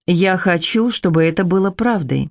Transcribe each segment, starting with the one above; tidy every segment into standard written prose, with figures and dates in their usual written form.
Я хочу, чтобы это было правдой.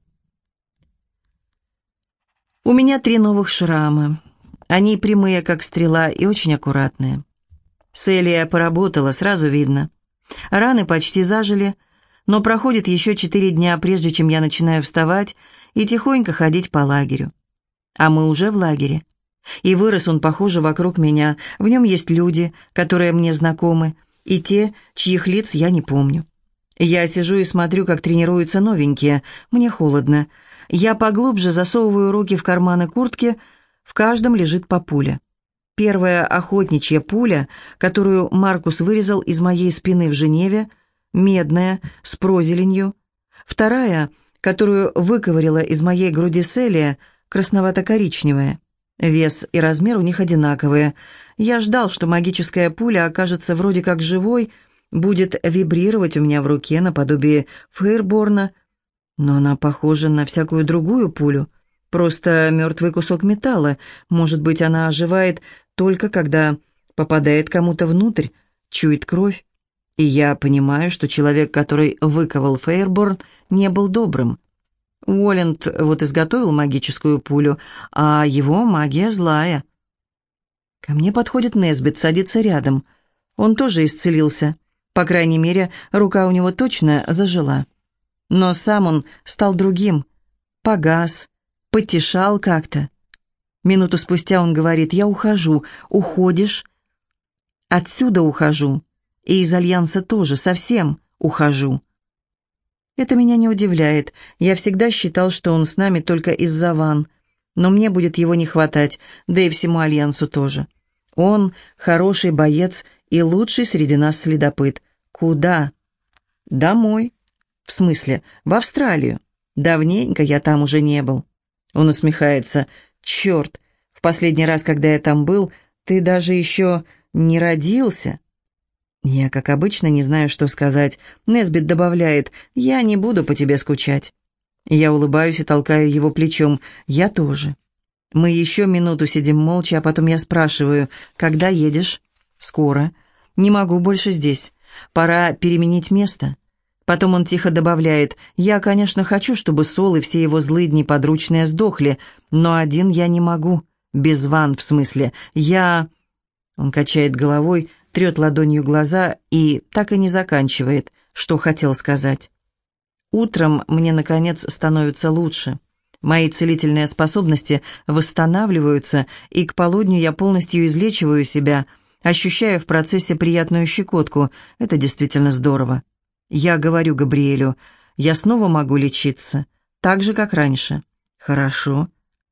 У меня 3 новых шрама. Они прямые, как стрела, и очень аккуратные. Селия поработала, сразу видно. Раны почти зажили, но проходит еще 4 дня, прежде чем я начинаю вставать и тихонько ходить по лагерю. А мы уже в лагере. И вырос он, похоже, вокруг меня. В нем есть люди, которые мне знакомы, и те, чьих лиц я не помню. Я сижу и смотрю, как тренируются новенькие. Мне холодно. Я поглубже засовываю руки в карманы куртки. В каждом лежит по пуле. Первая охотничья пуля, которую Маркус вырезал из моей спины в Женеве, медная, с прозеленью. Вторая, которую выковырила из моей груди Селия, красновато-коричневая. Вес и размер у них одинаковые. Я ждал, что магическая пуля окажется вроде как живой, будет вибрировать у меня в руке наподобие Фейрборна, но она похожа на всякую другую пулю, просто мертвый кусок металла. Может быть, она оживает только когда попадает кому-то внутрь, чует кровь. И я понимаю, что человек, который выковал Фейрборн, не был добрым. Уоллент вот изготовил магическую пулю, а его магия злая. Ко мне подходит Несбит, садится рядом. Он тоже исцелился. По крайней мере, рука у него точно зажила. Но сам он стал другим. Погас, потешал как-то. Минуту спустя он говорит: «Я ухожу». «Уходишь?» «Отсюда ухожу. И из Альянса тоже, совсем ухожу». Это меня не удивляет. Я всегда считал, что он с нами только из-за Ван. Но мне будет его не хватать, да и всему Альянсу тоже. Он хороший боец и лучший среди нас следопыт. Куда? Домой. В смысле, в Австралию. Давненько я там уже не был. Он усмехается. Черт, в последний раз, когда я там был, ты даже еще не родился. Я, как обычно, не знаю, что сказать. Несбит добавляет: «Я не буду по тебе скучать». Я улыбаюсь и толкаю его плечом. Я тоже. Мы еще минуту сидим молча, а потом я спрашиваю: «Когда едешь?» «Скоро. Не могу больше здесь. Пора переменить место». Потом он тихо добавляет: «Я, конечно, хочу, чтобы Сол и все его злыдни подручные сдохли, но один я не могу. Без Ван, в смысле. Я...» Он качает головой, трет ладонью глаза и так и не заканчивает, что хотел сказать. Утром мне, наконец, становится лучше. Мои целительные способности восстанавливаются, и к полудню я полностью излечиваю себя, ощущая в процессе приятную щекотку. Это действительно здорово. Я говорю Габриэлю: «Я снова могу лечиться, так же, как раньше». «Хорошо».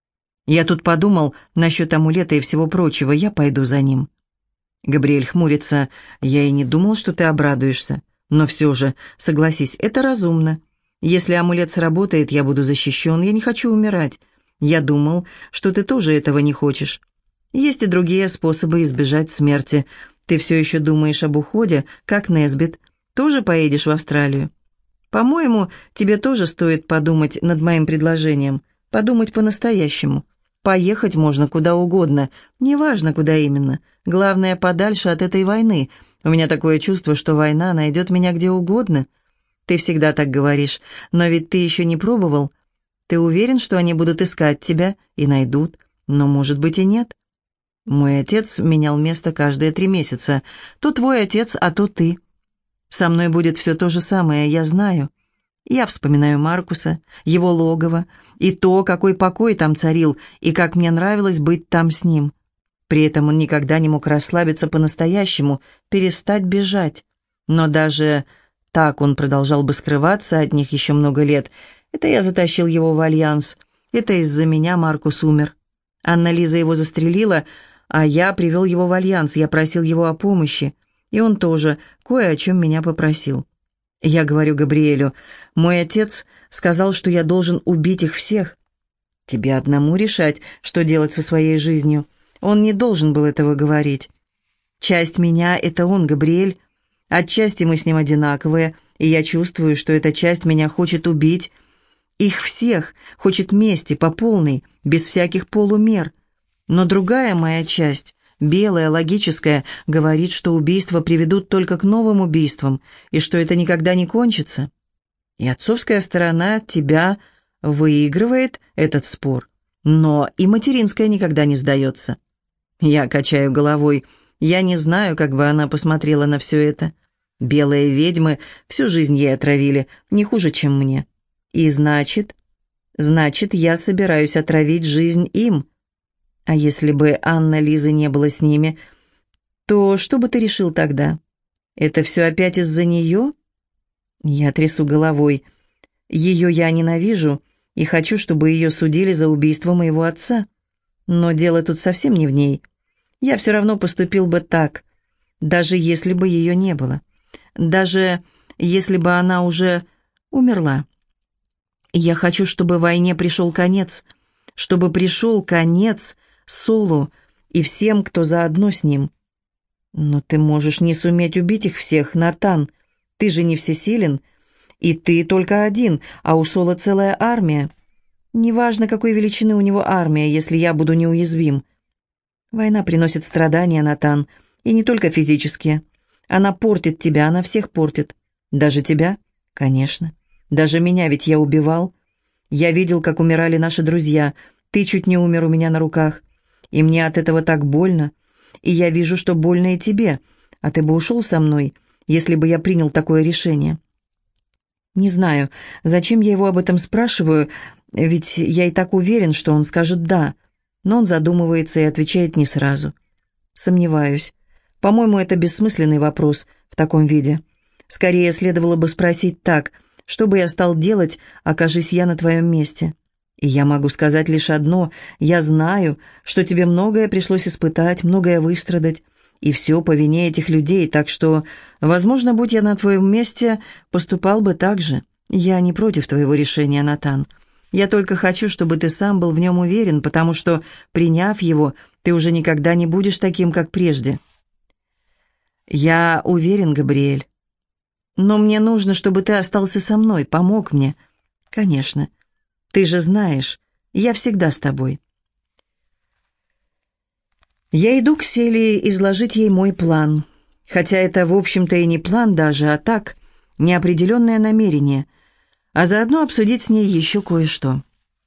Я тут подумал насчет амулета и всего прочего, я пойду за ним. Габриэль хмурится. «Я и не думал, что ты обрадуешься. Но все же, согласись, это разумно. Если амулет сработает, я буду защищен, я не хочу умирать. Я думал, что ты тоже этого не хочешь. Есть и другие способы избежать смерти. Ты все еще думаешь об уходе, как Несбит. Тоже поедешь в Австралию? По-моему, тебе тоже стоит подумать над моим предложением. Подумать по-настоящему. Поехать можно куда угодно, неважно, куда именно. Главное, подальше от этой войны. У меня такое чувство, что война найдет меня где угодно. Ты всегда так говоришь, но ведь ты еще не пробовал. Ты уверен, что они будут искать тебя и найдут? Но, может быть, и нет. Мой отец менял место каждые 3 месяца. То твой отец, а то ты. Со мной будет все то же самое, я знаю. Я вспоминаю Маркуса, его логово, и то, какой покой там царил, и как мне нравилось быть там с ним. При этом он никогда не мог расслабиться по-настоящему, перестать бежать. Но даже так он продолжал бы скрываться от них еще много лет. Это я затащил его в Альянс. Это из-за меня Маркус умер. Анна-Лиза его застрелила, а я привел его в Альянс, я просил его о помощи. И он тоже кое о чем меня попросил. Я говорю Габриэлю: «Мой отец сказал, что я должен убить их всех». Тебе одному решать, что делать со своей жизнью. Он не должен был этого говорить. Часть меня — это он, Габриэль. Отчасти мы с ним одинаковые, и я чувствую, что эта часть меня хочет убить. Их всех, хочет мести по полной, без всяких полумер. Но другая моя часть, белая, логическая, говорит, что убийства приведут только к новым убийствам, и что это никогда не кончится. И отцовская сторона тебя выигрывает этот спор, но и материнская никогда не сдается. Я качаю головой. Я не знаю, как бы она посмотрела на все это. Белые ведьмы всю жизнь ей отравили, не хуже, чем мне. И значит, я собираюсь отравить жизнь им. А если бы Анна Лизы не было с ними, то что бы ты решил тогда? Это все опять из-за нее? Я трясу головой. Ее я ненавижу и хочу, чтобы ее судили за убийство моего отца. Но дело тут совсем не в ней. Я все равно поступил бы так, даже если бы ее не было. Даже если бы она уже умерла. Я хочу, чтобы войне пришел конец, чтобы пришел конец Солу и всем, кто заодно с ним. Но ты можешь не суметь убить их всех, Натан. Ты же не всесилен, и ты только один, а у Сола целая армия. Неважно, какой величины у него армия, если я буду неуязвим. Война приносит страдания, Натан, и не только физические. Она портит тебя, она всех портит. Даже тебя? Конечно. Даже меня, ведь я убивал. Я видел, как умирали наши друзья. Ты чуть не умер у меня на руках. И мне от этого так больно. И я вижу, что больно и тебе. А ты бы ушел со мной, если бы я принял такое решение. Не знаю, зачем я его об этом спрашиваю, ведь я и так уверен, что он скажет «да». Но он задумывается и отвечает не сразу. Сомневаюсь. По-моему, это бессмысленный вопрос в таком виде. Скорее, следовало бы спросить так: что бы я стал делать, окажись я на твоем месте? И я могу сказать лишь одно: я знаю, что тебе многое пришлось испытать, многое выстрадать, и все по вине этих людей, так что, возможно, будь я на твоем месте, поступал бы так же. Я не против твоего решения, Натан. Я только хочу, чтобы ты сам был в нем уверен, потому что, приняв его, ты уже никогда не будешь таким, как прежде. Я уверен, Габриэль. Но мне нужно, чтобы ты остался со мной, помог мне. Конечно. Ты же знаешь, я всегда с тобой. Я иду к Селии изложить ей мой план. Хотя это, в общем-то, и не план даже, а так, неопределенное намерение. А заодно обсудить с ней еще кое-что.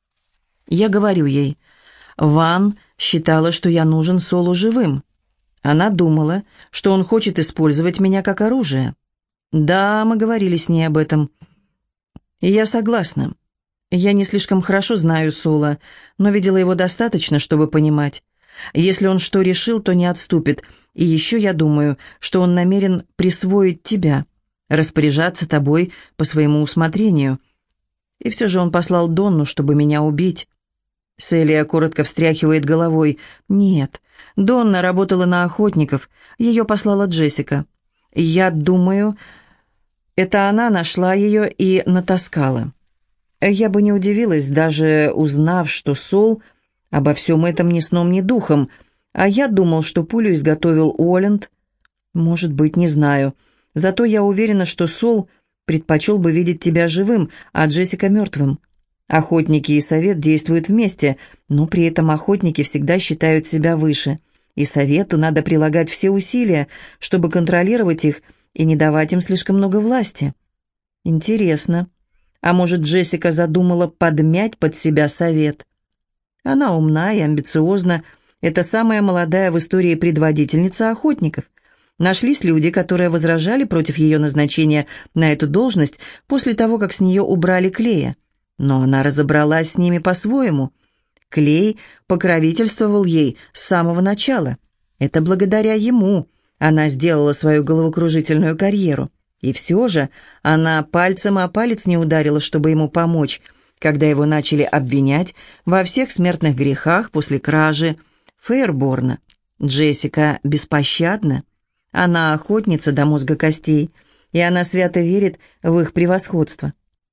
Я говорю ей: Ван считала, что я нужен Солу живым. Она думала, что он хочет использовать меня как оружие. Да, мы говорили с ней об этом. И я согласна. Я не слишком хорошо знаю Сола, но видела его достаточно, чтобы понимать. Если он что решил, то не отступит. И еще я думаю, что он намерен присвоить тебя, распоряжаться тобой по своему усмотрению. И все же он послал Донну, чтобы меня убить. Селия коротко встряхивает головой. Нет, Донна работала на охотников, ее послала Джессика. Я думаю, это она нашла ее и натаскала. Я бы не удивилась, даже узнав, что Сол обо всем этом ни сном, ни духом, а я думал, что пулю изготовил Уолланд. Может быть, не знаю. Зато я уверена, что Сол предпочел бы видеть тебя живым, а Джессика мертвым. Охотники и совет действуют вместе, но при этом охотники всегда считают себя выше, и совету надо прилагать все усилия, чтобы контролировать их и не давать им слишком много власти. Интересно. А может, Джессика задумала подмять под себя совет? Она умна и амбициозна. Это самая молодая в истории предводительница охотников. Нашлись люди, которые возражали против ее назначения на эту должность после того, как с нее убрали Клея. Но она разобралась с ними по-своему. Клей покровительствовал ей с самого начала. Это благодаря ему она сделала свою головокружительную карьеру. И все же она пальцем о палец не ударила, чтобы ему помочь, когда его начали обвинять во всех смертных грехах после кражи Фейерборна. Джессика беспощадна. Она охотница до мозга костей, и она свято верит в их превосходство.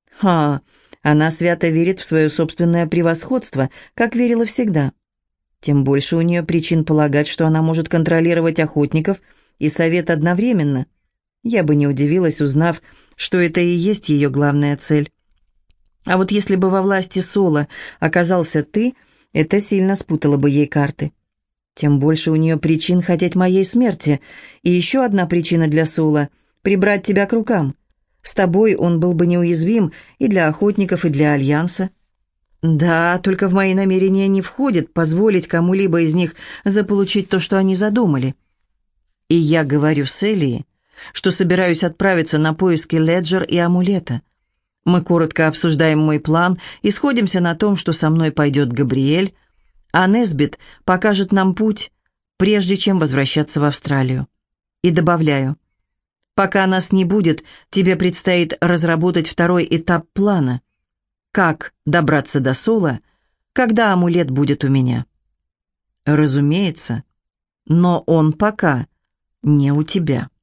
Она свято верит в свое собственное превосходство, как верила всегда. Тем больше у нее причин полагать, что она может контролировать охотников и совет одновременно. Я бы не удивилась, узнав, что это и есть ее главная цель. А вот если бы во власти Сола оказался ты, это сильно спутало бы ей карты. Тем больше у нее причин хотеть моей смерти. И еще одна причина для Сола — прибрать тебя к рукам. С тобой он был бы неуязвим и для охотников, и для Альянса. Да, только в мои намерения не входит позволить кому-либо из них заполучить то, что они задумали. И я говорю Селии, что собираюсь отправиться на поиски Леджер и амулета. Мы коротко обсуждаем мой план и сходимся на том, что со мной пойдет Габриэль, а Несбит покажет нам путь, прежде чем возвращаться в Австралию. И добавляю, пока нас не будет, тебе предстоит разработать второй этап плана. Как добраться до Сола, когда амулет будет у меня? Разумеется, но он пока не у тебя.